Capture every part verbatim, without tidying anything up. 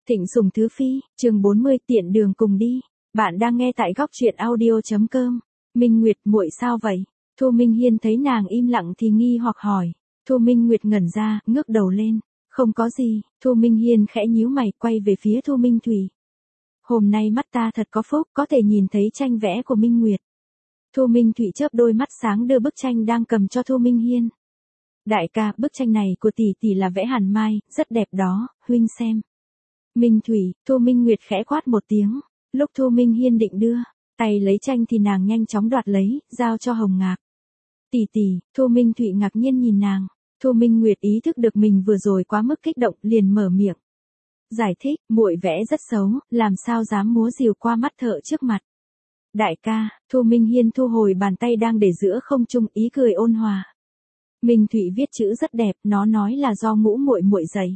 Thịnh Sùng Thứ Phi, chương bốn mươi, tiện đường cùng đi. Bạn đang nghe tại góc truyện audio.com. Minh Nguyệt, muội sao vậy? Thu Minh Hiên thấy nàng im lặng thì nghi hoặc hỏi. Thu Minh Nguyệt ngẩn ra, ngước đầu lên. Không có gì. Thu Minh Hiên khẽ nhíu mày, quay về phía Thu Minh Thủy. Hôm nay mắt ta thật có phúc, có thể nhìn thấy tranh vẽ của Minh Nguyệt. Thu Minh Thủy chớp đôi mắt sáng đưa bức tranh đang cầm cho Thu Minh Hiên. Đại ca, bức tranh này của tỷ tỷ là vẽ Hàn Mai, rất đẹp đó, huynh xem. Minh Thủy, Thu Minh Nguyệt khẽ quát một tiếng. Lúc Thu Minh Hiên định đưa tay lấy tranh thì nàng nhanh chóng đoạt lấy, giao cho Hồng Ngạc. Tỷ tỷ, Thu Minh Thủy ngạc nhiên nhìn nàng. Thu Minh Nguyệt ý thức được mình vừa rồi quá mức kích động, liền mở miệng. Giải thích, muội vẽ rất xấu, làm sao dám múa rìu qua mắt thợ trước mặt. Đại ca, Thu Minh Hiên thu hồi bàn tay đang để giữa không trung, ý cười ôn hòa. Minh Thủy viết chữ rất đẹp, nó nói là do ngũ muội muội dạy.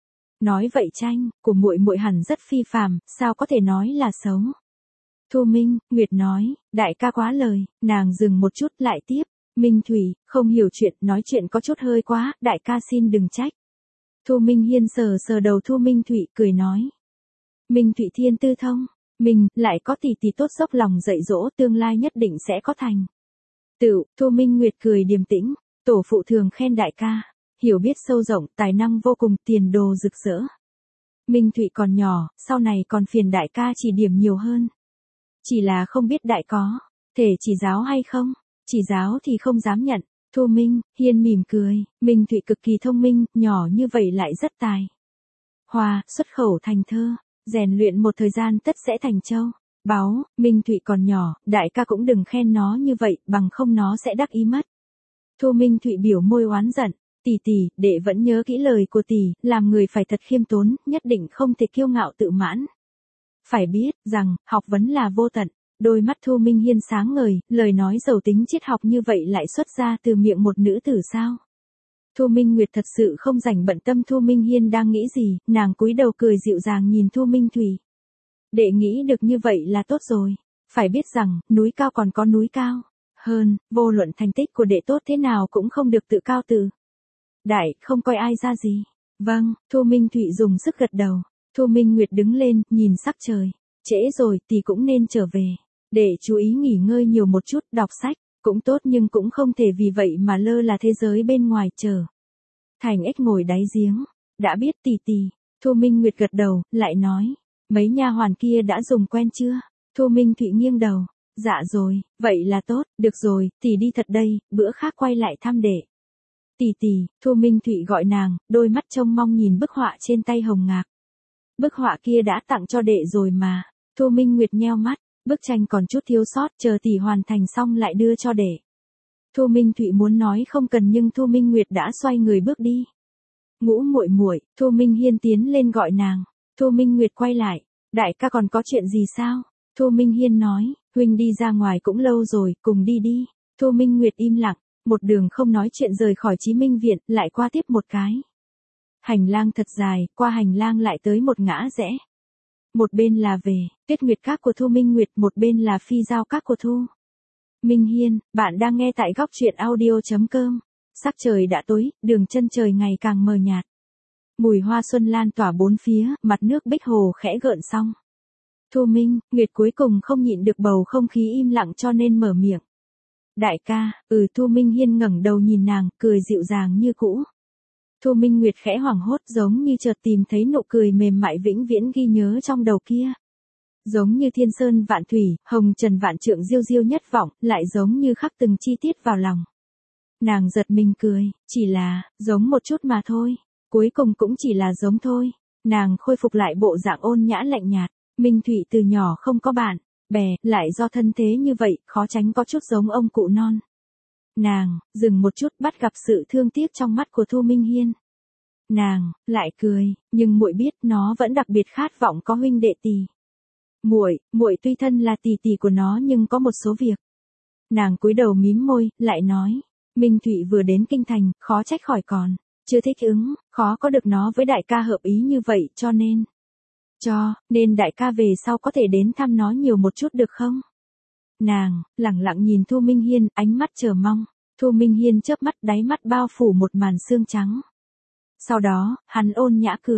Nói vậy tranh của muội muội hẳn rất phi phàm, sao có thể nói là xấu. Thu Minh Nguyệt nói, đại ca quá lời, nàng dừng một chút lại tiếp. Minh Thủy, không hiểu chuyện, nói chuyện có chút hơi quá, đại ca xin đừng trách. Thu Minh Hiên sờ sờ đầu Thu Minh Thủy, cười nói. Minh Thủy thiên tư thông, mình lại có tỷ tỷ tốt dốc lòng dạy dỗ, tương lai nhất định sẽ có thành tựu. Thu Minh Nguyệt cười điềm tĩnh, tổ phụ thường khen đại ca. Hiểu biết sâu rộng, tài năng vô cùng, tiền đồ rực rỡ. Minh Thụy còn nhỏ, sau này còn phiền đại ca chỉ điểm nhiều hơn. Chỉ là không biết đại có thể chỉ giáo hay không, chỉ giáo thì không dám nhận. Thu Minh Hiên mỉm cười, Minh Thụy cực kỳ thông minh, nhỏ như vậy lại rất tài hoa, xuất khẩu thành thơ, rèn luyện một thời gian tất sẽ thành châu báu. Minh Thụy còn nhỏ, đại ca cũng đừng khen nó như vậy, bằng không nó sẽ đắc ý mất. Thu Minh Thụy biểu môi oán giận. Tỷ tỷ, đệ vẫn nhớ kỹ lời của tỷ, làm người phải thật khiêm tốn, nhất định không thể kiêu ngạo tự mãn. Phải biết rằng, học vấn là vô tận. Đôi mắt Thu Minh Hiên sáng ngời, lời nói giàu tính triết học như vậy lại xuất ra từ miệng một nữ tử sao? Thu Minh Nguyệt thật sự không rảnh bận tâm Thu Minh Hiên đang nghĩ gì, nàng cúi đầu cười dịu dàng nhìn Thu Minh Thủy. Đệ nghĩ được như vậy là tốt rồi. Phải biết rằng, núi cao còn có núi cao hơn, vô luận thành tích của đệ tốt thế nào cũng không được tự cao tự đại, không coi ai ra gì. Vâng, Thu Minh Thụy dùng sức gật đầu. Thu Minh Nguyệt đứng lên, nhìn sắc trời. Trễ rồi, tỷ cũng nên trở về. Để chú ý nghỉ ngơi nhiều một chút, đọc sách, cũng tốt nhưng cũng không thể vì vậy mà lơ là thế giới bên ngoài chờ. Thành ếch ngồi đáy giếng. Đã biết tỷ tỷ. Thu Minh Nguyệt gật đầu, lại nói. Mấy nha hoàn kia đã dùng quen chưa? Thu Minh Thụy nghiêng đầu. Dạ rồi, vậy là tốt, được rồi, tỷ đi thật đây, bữa khác quay lại thăm đệ. Tỷ tỷ, Thu Minh Thụy gọi nàng, đôi mắt trông mong nhìn bức họa trên tay Hồng Ngạc. Bức họa kia đã tặng cho đệ rồi mà. Thu Minh Nguyệt nheo mắt, bức tranh còn chút thiếu sót, chờ tỷ hoàn thành xong lại đưa cho đệ. Thu Minh Thụy muốn nói không cần nhưng Thu Minh Nguyệt đã xoay người bước đi. Ngũ muội muội, Thu Minh Hiên tiến lên gọi nàng. Thu Minh Nguyệt quay lại, đại ca còn có chuyện gì sao? Thu Minh Hiên nói, huynh đi ra ngoài cũng lâu rồi, cùng đi đi. Thu Minh Nguyệt im lặng. Một đường không nói chuyện rời khỏi Chí Minh Viện, lại qua tiếp một cái hành lang thật dài, qua hành lang lại tới một ngã rẽ. Một bên là về Tuyết Nguyệt Các của Thu Minh Nguyệt, một bên là Phi Giao Các của Thu Minh Hiên. Bạn đang nghe tại góc truyện audio.com. Sắc trời đã tối, đường chân trời ngày càng mờ nhạt. Mùi hoa xuân lan tỏa bốn phía, mặt nước Bích Hồ khẽ gợn sóng. Thu Minh Nguyệt cuối cùng không nhịn được bầu không khí im lặng cho nên mở miệng. Đại ca, ừ. Thu Minh Hiên ngẩng đầu nhìn nàng, cười dịu dàng như cũ. Thu Minh Nguyệt khẽ hoảng hốt, giống như chợt tìm thấy nụ cười mềm mại vĩnh viễn ghi nhớ trong đầu kia. Giống như thiên sơn vạn thủy, hồng trần vạn trượng diêu diêu nhất vọng, lại giống như khắc từng chi tiết vào lòng. Nàng giật mình cười, chỉ là, giống một chút mà thôi. Cuối cùng cũng chỉ là giống thôi. Nàng khôi phục lại bộ dạng ôn nhã lạnh nhạt. Minh Thụy từ nhỏ không có bạn bè, lại do thân thế như vậy, khó tránh có chút giống ông cụ non. Nàng, dừng một chút bắt gặp sự thương tiếc trong mắt của Thu Minh Hiên. Nàng, lại cười, nhưng muội biết nó vẫn đặc biệt khát vọng có huynh đệ tỷ. Muội, muội tuy thân là tỷ tỷ của nó nhưng có một số việc. Nàng cúi đầu mím môi, lại nói. Minh Thụy vừa đến kinh thành, khó trách khỏi còn chưa thích ứng, khó có được nó với đại ca hợp ý như vậy cho nên. Cho, nên đại ca về sau có thể đến thăm nó nhiều một chút được không? Nàng, lẳng lặng nhìn Thu Minh Hiên, ánh mắt chờ mong. Thu Minh Hiên chớp mắt, đáy mắt bao phủ một màn sương trắng. Sau đó, hắn ôn nhã cười.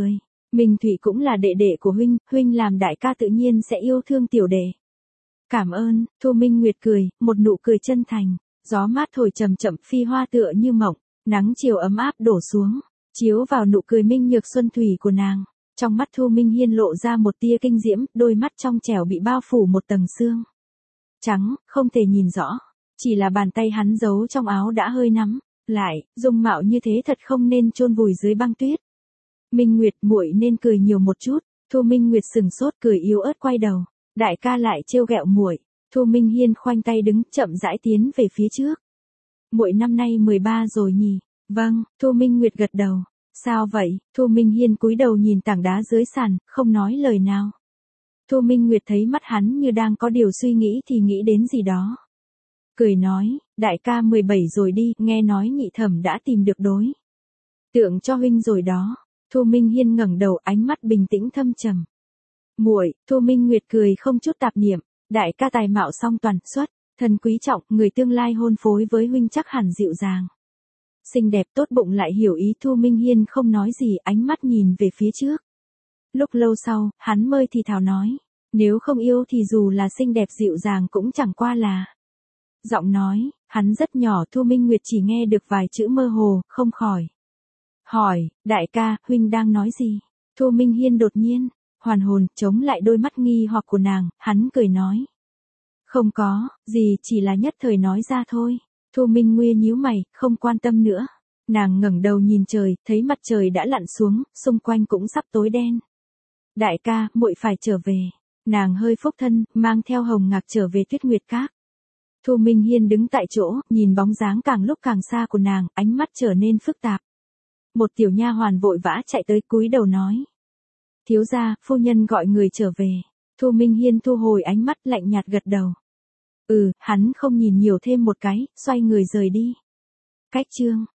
Minh Thụy cũng là đệ đệ của huynh, huynh làm đại ca tự nhiên sẽ yêu thương tiểu đệ. Cảm ơn, Thu Minh Nguyệt cười, một nụ cười chân thành, gió mát thổi chậm chậm phi hoa tựa như mộng, nắng chiều ấm áp đổ xuống, chiếu vào nụ cười minh nhược xuân thủy của nàng. Trong mắt Thu Minh Hiên lộ ra một tia kinh diễm, đôi mắt trong trẻo bị bao phủ một tầng sương trắng, không thể nhìn rõ, chỉ là bàn tay hắn giấu trong áo đã hơi nắm lại, dung mạo như thế thật không nên chôn vùi dưới băng tuyết. Minh Nguyệt, muội nên cười nhiều một chút. Thu Minh Nguyệt sừng sốt cười yếu ớt quay đầu, đại ca lại trêu ghẹo muội. Thu Minh Hiên khoanh tay đứng, chậm rãi tiến về phía trước. Muội năm nay mười ba rồi nhỉ? Vâng, Thu Minh Nguyệt gật đầu. Sao vậy? Thu Minh Hiên cúi đầu nhìn tảng đá dưới sàn, không nói lời nào. Thu Minh Nguyệt thấy mắt hắn như đang có điều suy nghĩ thì nghĩ đến gì đó. Cười nói, đại ca mười bảy rồi đi, nghe nói nhị thẩm đã tìm được đối tượng cho huynh rồi đó. Thu Minh Hiên ngẩng đầu, ánh mắt bình tĩnh thâm trầm. Muội, Thu Minh Nguyệt cười không chút tạp niệm, đại ca tài mạo song toàn, xuất thân quý trọng, người tương lai hôn phối với huynh chắc hẳn dịu dàng, xinh đẹp, tốt bụng lại hiểu ý. Thu Minh Hiên không nói gì, ánh mắt nhìn về phía trước. Lúc lâu sau, hắn mới thì thào nói, nếu không yêu thì dù là xinh đẹp dịu dàng cũng chẳng qua là. Giọng nói, hắn rất nhỏ, Thu Minh Nguyệt chỉ nghe được vài chữ mơ hồ, không khỏi hỏi, đại ca, huynh đang nói gì? Thu Minh Hiên đột nhiên hoàn hồn, chống lại đôi mắt nghi hoặc của nàng, hắn cười nói, không có gì, chỉ là nhất thời nói ra thôi. Thu Minh Nguy nhíu mày, không quan tâm nữa. Nàng ngẩng đầu nhìn trời, thấy mặt trời đã lặn xuống, xung quanh cũng sắp tối đen. Đại ca, muội phải trở về. Nàng hơi phúc thân, mang theo Hồng Ngạc trở về Tuyết Nguyệt Các. Thu Minh Hiên đứng tại chỗ, nhìn bóng dáng càng lúc càng xa của nàng, ánh mắt trở nên phức tạp. Một tiểu nha hoàn vội vã chạy tới, cúi đầu nói, thiếu gia, phu nhân gọi người trở về. Thu Minh Hiên thu hồi ánh mắt, lạnh nhạt gật đầu. Ừ, hắn không nhìn nhiều thêm một cái, xoay người rời đi. Cách chương